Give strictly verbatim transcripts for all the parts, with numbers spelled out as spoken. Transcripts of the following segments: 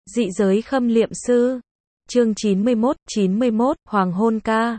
Dị giới khâm liệm sư. Chương chín mươi mốt, chín mươi mốt, Hoàng hôn ca.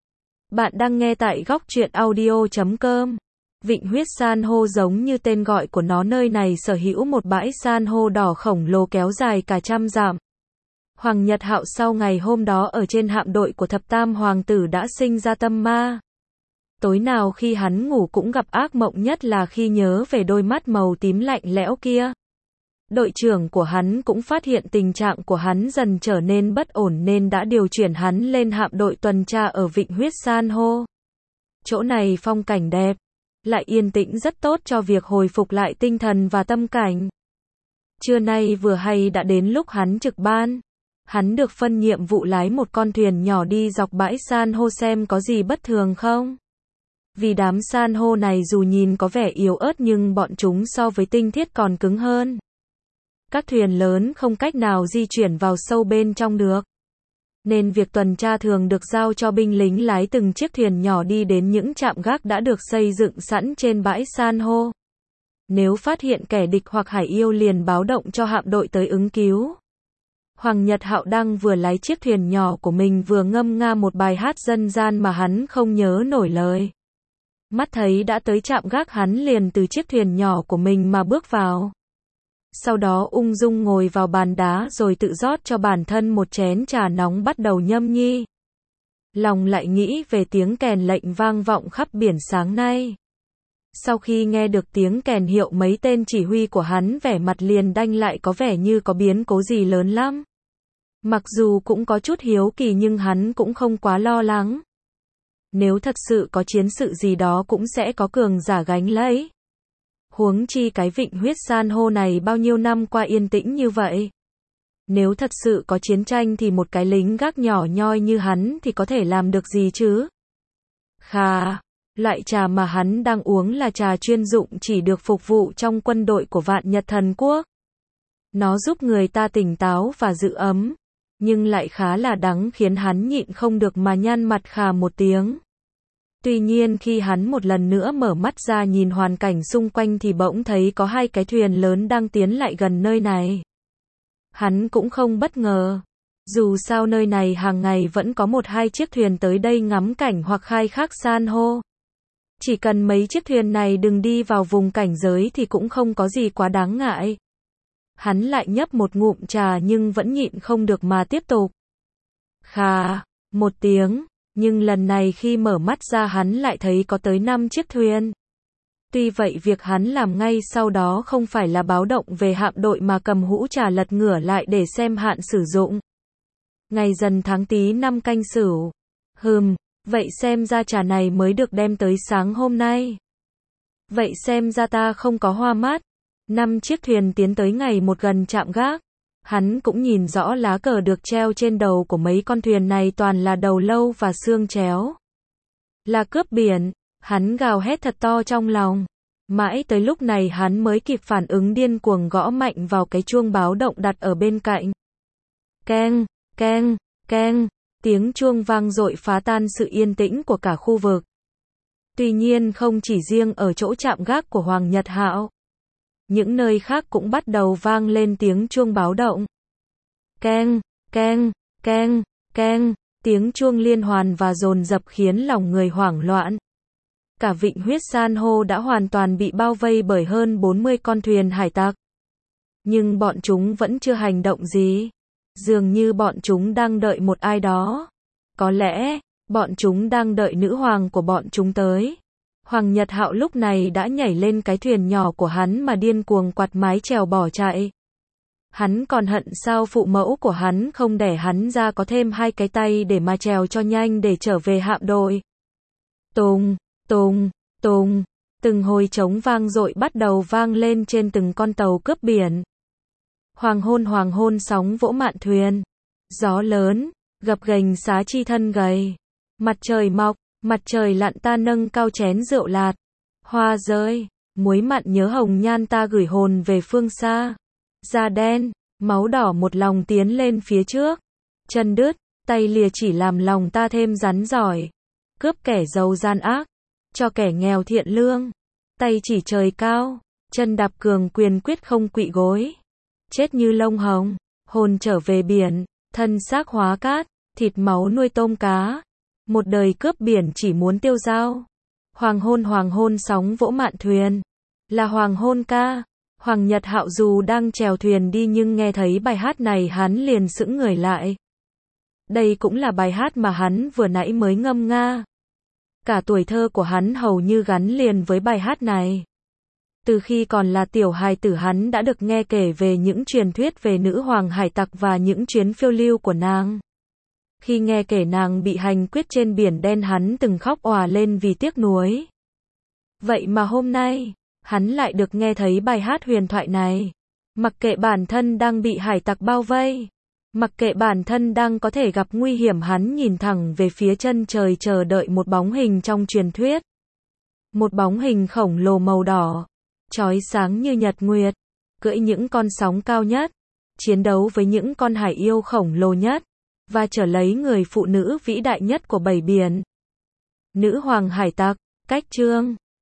Bạn đang nghe tại góc truyện audio chấm com. Vịnh huyết san hô giống như tên gọi của nó, nơi này sở hữu một bãi san hô đỏ khổng lồ kéo dài cả trăm dặm. Hoàng Nhật Hạo sau ngày hôm đó ở trên hạm đội của thập tam hoàng tử đã sinh ra tâm ma. Tối nào khi hắn ngủ cũng gặp ác mộng, nhất là khi nhớ về đôi mắt màu tím lạnh lẽo kia. Đội trưởng của hắn cũng phát hiện tình trạng của hắn dần trở nên bất ổn nên đã điều chuyển hắn lên hạm đội tuần tra ở vịnh huyết san hô. Chỗ này phong cảnh đẹp, lại yên tĩnh, rất tốt cho việc hồi phục lại tinh thần và tâm cảnh. Trưa nay vừa hay đã đến lúc hắn trực ban. Hắn được phân nhiệm vụ lái một con thuyền nhỏ đi dọc bãi san hô xem có gì bất thường không. Vì đám san hô này dù nhìn có vẻ yếu ớt nhưng bọn chúng so với tinh thiết còn cứng hơn. Các thuyền lớn không cách nào di chuyển vào sâu bên trong được. Nên việc tuần tra thường được giao cho binh lính lái từng chiếc thuyền nhỏ đi đến những trạm gác đã được xây dựng sẵn trên bãi san hô. Nếu phát hiện kẻ địch hoặc hải yêu liền báo động cho hạm đội tới ứng cứu. Hoàng Nhật Hạo đang vừa lái chiếc thuyền nhỏ của mình vừa ngâm nga một bài hát dân gian mà hắn không nhớ nổi lời. Mắt thấy đã tới trạm gác, hắn liền từ chiếc thuyền nhỏ của mình mà bước vào. Sau đó ung dung ngồi vào bàn đá rồi tự rót cho bản thân một chén trà nóng, bắt đầu nhâm nhi. Lòng lại nghĩ về tiếng kèn lệnh vang vọng khắp biển sáng nay. Sau khi nghe được tiếng kèn hiệu, mấy tên chỉ huy của hắn vẻ mặt liền đanh lại, có vẻ như có biến cố gì lớn lắm. Mặc dù cũng có chút hiếu kỳ nhưng hắn cũng không quá lo lắng. Nếu thật sự có chiến sự gì đó cũng sẽ có cường giả gánh lấy. Huống chi cái vịnh huyết san hô này bao nhiêu năm qua yên tĩnh như vậy. Nếu thật sự có chiến tranh thì một cái lính gác nhỏ nhoi như hắn thì có thể làm được gì chứ? Khà, loại trà mà hắn đang uống là trà chuyên dụng chỉ được phục vụ trong quân đội của Vạn Nhật Thần Quốc. Nó giúp người ta tỉnh táo và giữ ấm, nhưng lại khá là đắng khiến hắn nhịn không được mà nhăn mặt khà một tiếng. Tuy nhiên khi hắn một lần nữa mở mắt ra nhìn hoàn cảnh xung quanh thì bỗng thấy có hai cái thuyền lớn đang tiến lại gần nơi này. Hắn cũng không bất ngờ. Dù sao nơi này hàng ngày vẫn có một hai chiếc thuyền tới đây ngắm cảnh hoặc khai thác san hô. Chỉ cần mấy chiếc thuyền này đừng đi vào vùng cảnh giới thì cũng không có gì quá đáng ngại. Hắn lại nhấp một ngụm trà nhưng vẫn nhịn không được mà tiếp tục. Khà, một tiếng. Nhưng lần này khi mở mắt ra hắn lại thấy có tới năm chiếc thuyền. Tuy vậy việc hắn làm ngay sau đó không phải là báo động về hạm đội mà cầm hũ trà lật ngửa lại để xem hạn sử dụng. Ngày dần tháng Tý năm Canh Sửu. Hừm, vậy xem ra trà này mới được đem tới sáng hôm nay. Vậy xem ra ta không có hoa mắt. Năm chiếc thuyền tiến tới ngày một gần trạm gác. Hắn cũng nhìn rõ lá cờ được treo trên đầu của mấy con thuyền này toàn là đầu lâu và xương chéo. Là cướp biển, hắn gào hét thật to trong lòng. Mãi tới lúc này hắn mới kịp phản ứng, điên cuồng gõ mạnh vào cái chuông báo động đặt ở bên cạnh. Keng, keng, keng, tiếng chuông vang dội phá tan sự yên tĩnh của cả khu vực. Tuy nhiên không chỉ riêng ở chỗ trạm gác của Hoàng Nhật Hạo. Những nơi khác cũng bắt đầu vang lên tiếng chuông báo động. Keng, keng, keng, keng, tiếng chuông liên hoàn và dồn dập khiến lòng người hoảng loạn. Cả vịnh huyết san hô đã hoàn toàn bị bao vây bởi hơn bốn mươi con thuyền hải tặc. Nhưng bọn chúng vẫn chưa hành động gì. Dường như bọn chúng đang đợi một ai đó. Có lẽ, bọn chúng đang đợi nữ hoàng của bọn chúng tới. Hoàng Nhật Hạo lúc này đã nhảy lên cái thuyền nhỏ của hắn mà điên cuồng quạt mái chèo bỏ chạy. Hắn còn hận sao phụ mẫu của hắn không đẻ hắn ra có thêm hai cái tay để mà chèo cho nhanh để trở về hạm đội. Tùng, tùng, tùng, từng hồi trống vang dội bắt đầu vang lên trên từng con tàu cướp biển. Hoàng hôn hoàng hôn sóng vỗ mạn thuyền. Gió lớn, gập ghềnh xá chi thân gầy. Mặt trời mọc. Mặt trời lặn ta nâng cao chén rượu lạt. Hoa rơi, muối mặn nhớ hồng nhan ta gửi hồn về phương xa. Da đen, máu đỏ một lòng tiến lên phía trước. Chân đứt, tay lìa chỉ làm lòng ta thêm rắn giỏi. Cướp kẻ giàu gian ác, cho kẻ nghèo thiện lương. Tay chỉ trời cao, chân đạp cường quyền quyết không quỵ gối. Chết như lông hồng, hồn trở về biển, thân xác hóa cát, thịt máu nuôi tôm cá. Một đời cướp biển chỉ muốn tiêu dao. Hoàng hôn hoàng hôn sóng vỗ mạn thuyền. Là hoàng hôn ca. Hoàng Nhật Hạo dù đang chèo thuyền đi nhưng nghe thấy bài hát này hắn liền sững người lại. Đây cũng là bài hát mà hắn vừa nãy mới ngâm nga. Cả tuổi thơ của hắn hầu như gắn liền với bài hát này. Từ khi còn là tiểu hài tử hắn đã được nghe kể về những truyền thuyết về nữ hoàng hải tặc và những chuyến phiêu lưu của nàng. Khi nghe kể nàng bị hành quyết trên biển đen hắn từng khóc òa lên vì tiếc nuối. Vậy mà hôm nay, hắn lại được nghe thấy bài hát huyền thoại này. Mặc kệ bản thân đang bị hải tặc bao vây, mặc kệ bản thân đang có thể gặp nguy hiểm hắn nhìn thẳng về phía chân trời chờ đợi một bóng hình trong truyền thuyết. Một bóng hình khổng lồ màu đỏ, chói sáng như nhật nguyệt, cưỡi những con sóng cao nhất, chiến đấu với những con hải yêu khổng lồ nhất, và trở lấy người phụ nữ vĩ đại nhất của bảy biển. Nữ hoàng hải tặc, cách chương